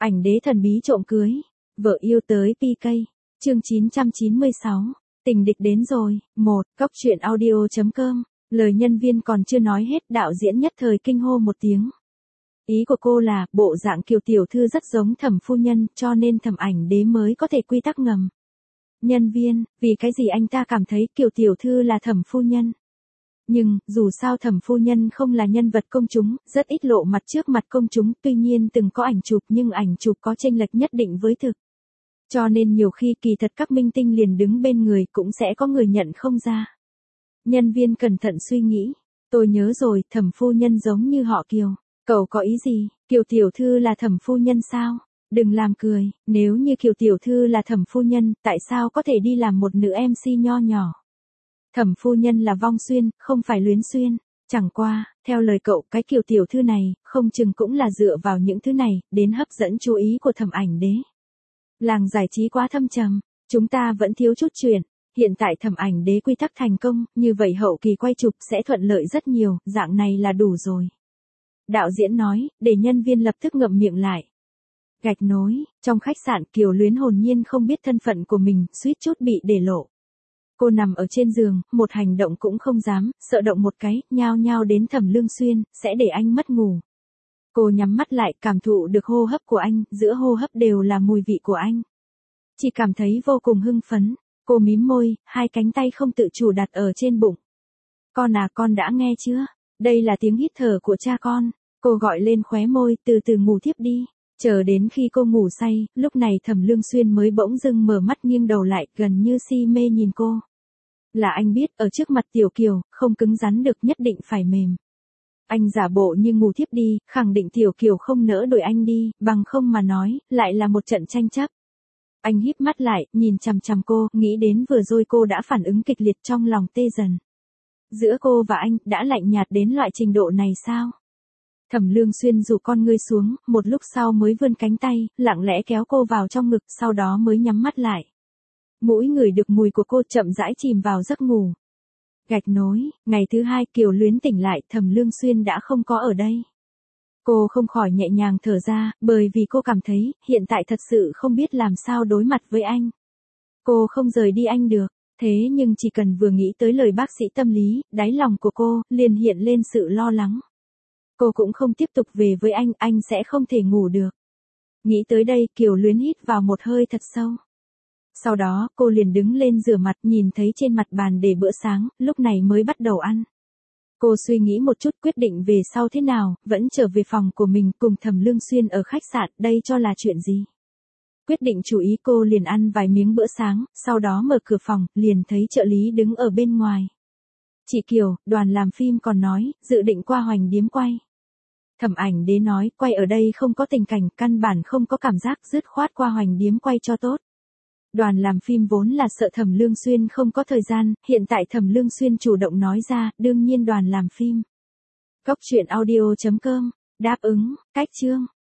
Ảnh đế thần bí trộm cưới. Vợ yêu tới PK. Chương 996. Tình địch đến rồi. 1. Cóc truyện audio.com. Lời nhân viên còn chưa nói hết, đạo diễn nhất thời kinh hô một tiếng. Ý của cô là, bộ dạng Kiều tiểu thư rất giống Thẩm phu nhân, cho nên Thẩm ảnh đế mới có thể quy tắc ngầm. Nhân viên, vì cái gì anh ta cảm thấy Kiều tiểu thư là Thẩm phu nhân? Nhưng, dù sao Thẩm phu nhân không là nhân vật công chúng, rất ít lộ mặt trước mặt công chúng, tuy nhiên từng có ảnh chụp nhưng ảnh chụp có chênh lệch nhất định với thực. Cho nên nhiều khi kỳ thật các minh tinh liền đứng bên người cũng sẽ có người nhận không ra. Nhân viên cẩn thận suy nghĩ. Tôi nhớ rồi, Thẩm phu nhân giống như họ Kiều. Cậu có ý gì? Kiều tiểu thư là Thẩm phu nhân sao? Đừng làm cười, nếu như Kiều tiểu thư là Thẩm phu nhân, tại sao có thể đi làm một nữ MC nho nhỏ? Thẩm phu nhân là Vong Xuyên, không phải Luyến Xuyên. Chẳng qua, theo lời cậu, cái Kiều tiểu thư này, không chừng cũng là dựa vào những thứ này, đến hấp dẫn chú ý của Thẩm ảnh đế. Làng giải trí quá thâm trầm, chúng ta vẫn thiếu chút chuyện. Hiện tại Thẩm ảnh đế quy tắc thành công, như vậy hậu kỳ quay chụp sẽ thuận lợi rất nhiều, dạng này là đủ rồi. Đạo diễn nói, để nhân viên lập tức ngậm miệng lại. Gạch nối, trong khách sạn Kiều Luyến hồn nhiên không biết thân phận của mình, suýt chút bị để lộ. Cô nằm ở trên giường, một hành động cũng không dám, sợ động một cái, nhao nhao đến Thẩm Lương Xuyên, sẽ để anh mất ngủ. Cô nhắm mắt lại, cảm thụ được hô hấp của anh, giữa hô hấp đều là mùi vị của anh. Chỉ cảm thấy vô cùng hưng phấn. Cô mím môi, hai cánh tay không tự chủ đặt ở trên bụng. Con à, con đã nghe chưa? Đây là tiếng hít thở của cha con. Cô gọi lên khóe môi, từ từ ngủ thiếp đi. Chờ đến khi cô ngủ say, lúc này Thẩm Lương Xuyên mới bỗng dưng mở mắt nghiêng đầu lại, gần như si mê nhìn cô. Là anh biết, ở trước mặt Tiểu Kiều, không cứng rắn được, nhất định phải mềm. Anh giả bộ như ngủ thiếp đi, khẳng định Tiểu Kiều không nỡ đuổi anh đi, bằng không mà nói, lại là một trận tranh chấp. Anh híp mắt lại, nhìn chằm chằm cô, nghĩ đến vừa rồi cô đã phản ứng kịch liệt, trong lòng tê dần. Giữa cô và anh, đã lạnh nhạt đến loại trình độ này sao? Thẩm Lương Xuyên rủ con ngươi xuống, một lúc sau mới vươn cánh tay, lặng lẽ kéo cô vào trong ngực, sau đó mới nhắm mắt lại. Mũi ngửi được mùi của cô, chậm rãi chìm vào giấc ngủ. Gạch nối, ngày thứ hai Kiều Luyến tỉnh lại, Thẩm Lương Xuyên đã không có ở đây. Cô không khỏi nhẹ nhàng thở ra, bởi vì cô cảm thấy, hiện tại thật sự không biết làm sao đối mặt với anh. Cô không rời đi anh được, thế nhưng chỉ cần vừa nghĩ tới lời bác sĩ tâm lý, đáy lòng của cô, liền hiện lên sự lo lắng. Cô cũng không tiếp tục về với anh sẽ không thể ngủ được. Nghĩ tới đây, Kiều Luyến hít vào một hơi thật sâu. Sau đó, cô liền đứng lên rửa mặt, nhìn thấy trên mặt bàn để bữa sáng, lúc này mới bắt đầu ăn. Cô suy nghĩ một chút, quyết định về sau thế nào, vẫn trở về phòng của mình cùng Thẩm Lương Xuyên ở khách sạn, đây cho là chuyện gì. Quyết định chú ý, cô liền ăn vài miếng bữa sáng, sau đó mở cửa phòng, liền thấy trợ lý đứng ở bên ngoài. Chị Kiều, đoàn làm phim còn nói, dự định qua Hoành Điếm quay. Thẩm ảnh đế nói, quay ở đây không có tình cảnh, căn bản không có cảm giác, dứt khoát qua Hoành Điếm quay cho tốt. Đoàn làm phim vốn là sợ Thẩm Lương Xuyên không có thời gian, hiện tại Thẩm Lương Xuyên chủ động nói ra, đương nhiên đoàn làm phim. Cóc truyện audio.com, đáp ứng, cách chương.